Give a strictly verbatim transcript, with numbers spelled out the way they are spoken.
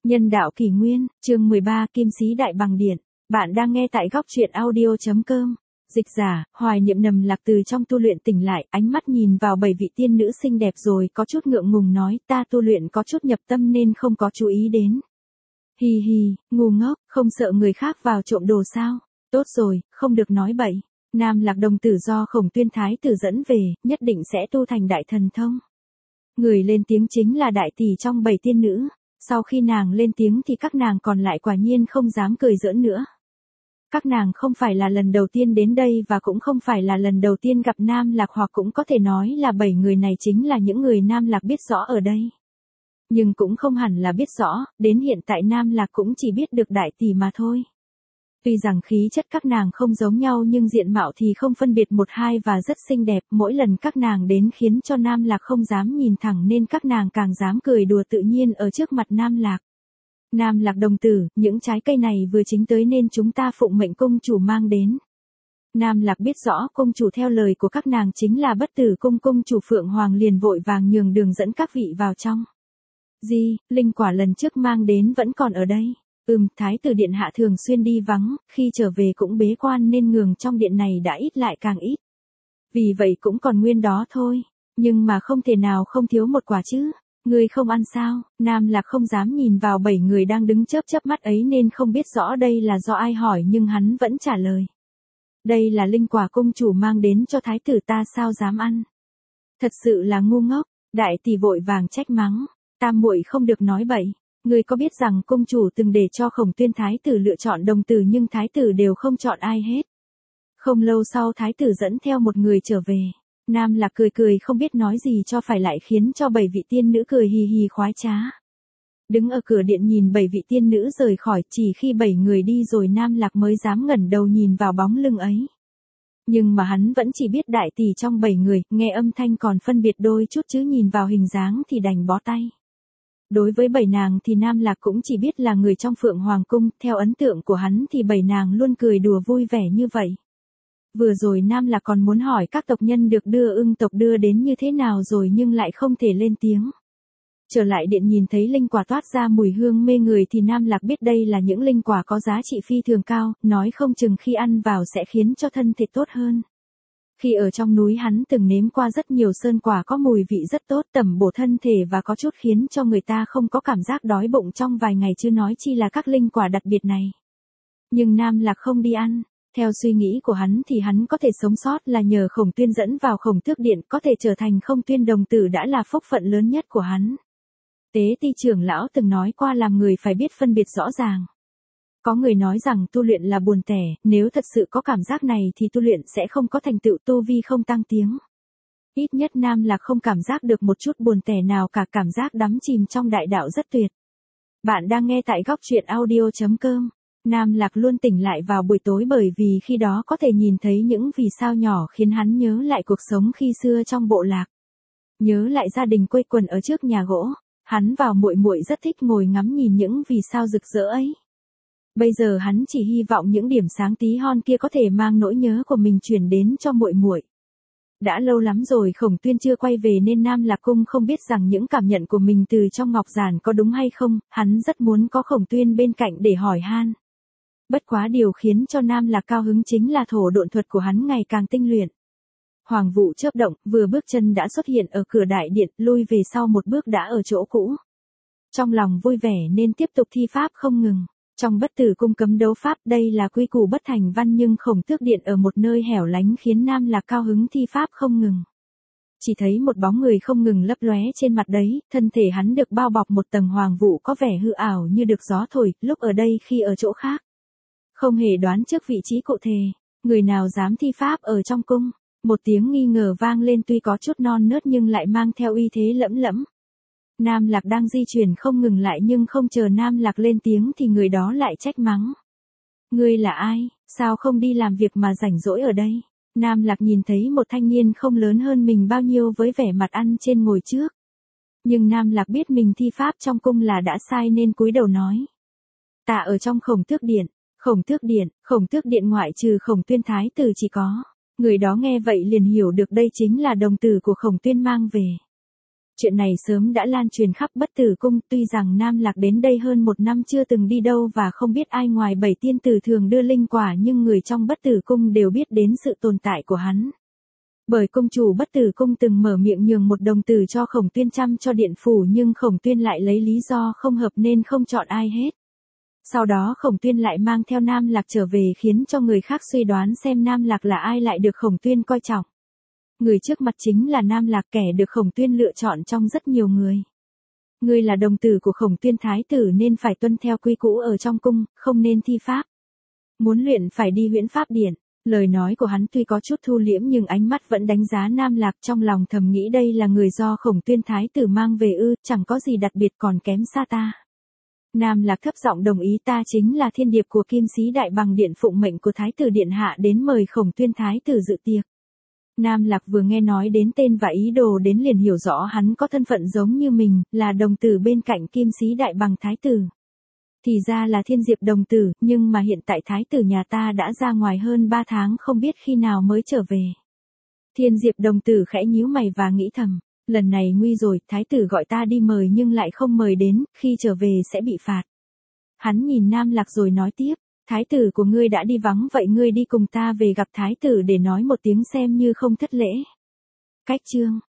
Nhân đạo kỷ nguyên, chương mười ba Kim Sĩ Đại Bằng Điện. Bạn đang nghe tại góc truyện audio chấm com. Dịch giả, Hoài Niệm nằm lạc từ trong tu luyện tỉnh lại, ánh mắt nhìn vào bảy vị tiên nữ xinh đẹp rồi có chút ngượng ngùng nói, ta tu luyện có chút nhập tâm nên không có chú ý đến. Hì hì, ngu ngốc, không sợ người khác vào trộm đồ sao? Tốt rồi, không được nói bậy. Nam Lạc đồng tử do Khổng Tuyên Thái tử dẫn về, nhất định sẽ tu thành đại thần thông. Người lên tiếng chính là đại tỷ trong bảy tiên nữ. Sau khi nàng lên tiếng thì các nàng còn lại quả nhiên không dám cười giỡn nữa. Các nàng không phải là lần đầu tiên đến đây và cũng không phải là lần đầu tiên gặp Nam Lạc, hoặc cũng có thể nói là bảy người này chính là những người Nam Lạc biết rõ ở đây. Nhưng cũng không hẳn là biết rõ, đến hiện tại Nam Lạc cũng chỉ biết được đại tỷ mà thôi. Tuy rằng khí chất các nàng không giống nhau nhưng diện mạo thì không phân biệt một hai và rất xinh đẹp, mỗi lần các nàng đến khiến cho Nam Lạc không dám nhìn thẳng nên các nàng càng dám cười đùa tự nhiên ở trước mặt Nam Lạc. Nam Lạc đồng tử, những trái cây này vừa chín tới nên chúng ta phụng mệnh công chủ mang đến. Nam Lạc biết rõ công chủ theo lời của các nàng chính là Bất Tử Cung, công chủ Phượng Hoàng liền vội vàng nhường đường dẫn các vị vào trong. Gì, linh quả lần trước mang đến vẫn còn ở đây. Ừm, Thái tử điện hạ thường xuyên đi vắng, khi trở về cũng bế quan nên nhường trong điện này đã ít lại càng ít. Vì vậy cũng còn nguyên đó thôi, nhưng mà không thể nào không thiếu một quả chứ. Ngươi không ăn sao? Nam Lạc không dám nhìn vào bảy người đang đứng chớp chớp mắt ấy nên không biết rõ đây là do ai hỏi nhưng hắn vẫn trả lời. Đây là linh quả công chủ mang đến cho thái tử, ta sao dám ăn? Thật sự là ngu ngốc. Đại tỷ vội vàng trách mắng, tam muội không được nói bậy. Ngươi có biết rằng công chủ từng để cho Khổng Tuyên Thái tử lựa chọn đồng tử nhưng thái tử đều không chọn ai hết. Không lâu sau thái tử dẫn theo một người trở về. Nam Lạc cười cười không biết nói gì cho phải lại khiến cho bảy vị tiên nữ cười hì hì khoái trá. Đứng ở cửa điện nhìn bảy vị tiên nữ rời khỏi, chỉ khi bảy người đi rồi Nam Lạc mới dám ngẩng đầu nhìn vào bóng lưng ấy. Nhưng mà hắn vẫn chỉ biết đại tỷ trong bảy người, nghe âm thanh còn phân biệt đôi chút chứ nhìn vào hình dáng thì đành bó tay. Đối với bảy nàng thì Nam Lạc cũng chỉ biết là người trong Phượng Hoàng Cung, theo ấn tượng của hắn thì bảy nàng luôn cười đùa vui vẻ như vậy. Vừa rồi Nam Lạc còn muốn hỏi các tộc nhân được đưa ưng tộc đưa đến như thế nào rồi nhưng lại không thể lên tiếng. Trở lại điện nhìn thấy linh quả toát ra mùi hương mê người thì Nam Lạc biết đây là những linh quả có giá trị phi thường cao, nói không chừng khi ăn vào sẽ khiến cho thân thể tốt hơn. Khi ở trong núi hắn từng nếm qua rất nhiều sơn quả có mùi vị rất tốt, tẩm bổ thân thể và có chút khiến cho người ta không có cảm giác đói bụng trong vài ngày chứ nói chi là các linh quả đặc biệt này. Nhưng Nam Lạc không đi ăn. Theo suy nghĩ của hắn thì hắn có thể sống sót là nhờ Khổng Tuyên dẫn vào Khổng Tước Điện, có thể trở thành Khổng Tuyên đồng tử đã là phúc phận lớn nhất của hắn. Tế Ti trưởng lão từng nói qua làm người phải biết phân biệt rõ ràng. Có người nói rằng tu luyện là buồn tẻ, nếu thật sự có cảm giác này thì tu luyện sẽ không có thành tựu, tu vi không tăng tiếng. Ít nhất Nam Lạc không cảm giác được một chút buồn tẻ nào cả, cảm giác đắm chìm trong đại đạo rất tuyệt. Bạn đang nghe tại góc truyện audio chấm com. Nam Lạc luôn tỉnh lại vào buổi tối bởi vì khi đó có thể nhìn thấy những vì sao nhỏ khiến hắn nhớ lại cuộc sống khi xưa trong bộ lạc. Nhớ lại gia đình quây quần ở trước nhà gỗ, hắn vào muội muội rất thích ngồi ngắm nhìn những vì sao rực rỡ ấy. Bây giờ hắn chỉ hy vọng những điểm sáng tí hon kia có thể mang nỗi nhớ của mình truyền đến cho muội muội. Đã lâu lắm rồi Khổng Tuyên chưa quay về nên Nam Lạc Cung không biết rằng những cảm nhận của mình từ trong ngọc giản có đúng hay không, hắn rất muốn có Khổng Tuyên bên cạnh để hỏi han. Bất quá điều khiến cho Nam Lạc cao hứng chính là thổ độn thuật của hắn ngày càng tinh luyện. Hoàng vụ chớp động, vừa bước chân đã xuất hiện ở cửa đại điện, lui về sau một bước đã ở chỗ cũ. Trong lòng vui vẻ nên tiếp tục thi pháp không ngừng. Trong Bất Tử Cung cấm đấu pháp, đây là quy củ bất thành văn nhưng Khổng Tước Điện ở một nơi hẻo lánh khiến Nam Lạc cao hứng thi pháp không ngừng. Chỉ thấy một bóng người không ngừng lấp lóe trên mặt đấy, thân thể hắn được bao bọc một tầng hoàng vụ có vẻ hư ảo như được gió thổi, lúc ở đây khi ở chỗ khác. Không hề đoán trước vị trí cụ thể, người nào dám thi pháp ở trong cung. Một tiếng nghi ngờ vang lên tuy có chút non nớt nhưng lại mang theo uy thế lẫm lẫm. Nam Lạc đang di chuyển không ngừng lại nhưng không chờ Nam Lạc lên tiếng thì người đó lại trách mắng. Ngươi là ai, sao không đi làm việc mà rảnh rỗi ở đây? Nam Lạc nhìn thấy một thanh niên không lớn hơn mình bao nhiêu với vẻ mặt ăn trên ngồi trước. Nhưng Nam Lạc biết mình thi pháp trong cung là đã sai nên cúi đầu nói. Ta ở trong Khổng Tước Điện. Khổng Tước Điện, Khổng Tước Điện ngoại trừ Khổng Tuyên Thái tử chỉ có. Người đó nghe vậy liền hiểu được đây chính là đồng tử của Khổng Tuyên mang về. Chuyện này sớm đã lan truyền khắp Bất Tử Cung, tuy rằng Nam Lạc đến đây hơn một năm chưa từng đi đâu và không biết ai ngoài bảy tiên tử thường đưa linh quả, nhưng người trong Bất Tử Cung đều biết đến sự tồn tại của hắn. Bởi công chủ Bất Tử Cung từng mở miệng nhường một đồng tử cho Khổng Tuyên chăm cho điện phủ, nhưng Khổng Tuyên lại lấy lý do không hợp nên không chọn ai hết. Sau đó Khổng Tuyên lại mang theo Nam Lạc trở về, khiến cho người khác suy đoán xem Nam Lạc là ai lại được Khổng Tuyên coi trọng. Người trước mặt chính là Nam Lạc, kẻ được Khổng Tuyên lựa chọn trong rất nhiều người. Ngươi là đồng tử của Khổng Tuyên thái tử nên phải tuân theo quy củ ở trong cung, không nên thi pháp. Muốn luyện phải đi Huyễn Pháp Điện. Lời nói của hắn tuy có chút thu liễm nhưng ánh mắt vẫn đánh giá Nam Lạc, trong lòng thầm nghĩ đây là người do Khổng Tuyên thái tử mang về ư, chẳng có gì đặc biệt, còn kém xa ta. Nam Lạc thấp giọng đồng ý, ta chính là Thiên Điệp của Kim Sĩ Đại Bằng Điện, phụng mệnh của thái tử điện hạ đến mời Khổng Tuyên thái tử dự tiệc. Nam Lạc vừa nghe nói đến tên và ý đồ đến liền hiểu rõ hắn có thân phận giống như mình, là đồng tử bên cạnh Kim Sĩ Đại Bằng thái tử. Thì ra là Thiên Diệp đồng tử, nhưng mà hiện tại thái tử nhà ta đã ra ngoài hơn ba tháng, không biết khi nào mới trở về. Thiên Diệp đồng tử khẽ nhíu mày và nghĩ thầm, lần này nguy rồi, thái tử gọi ta đi mời nhưng lại không mời đến, khi trở về sẽ bị phạt. Hắn nhìn Nam Lạc rồi nói tiếp, thái tử của ngươi đã đi vắng, vậy ngươi đi cùng ta về gặp thái tử để nói một tiếng xem như không thất lễ. Cách chương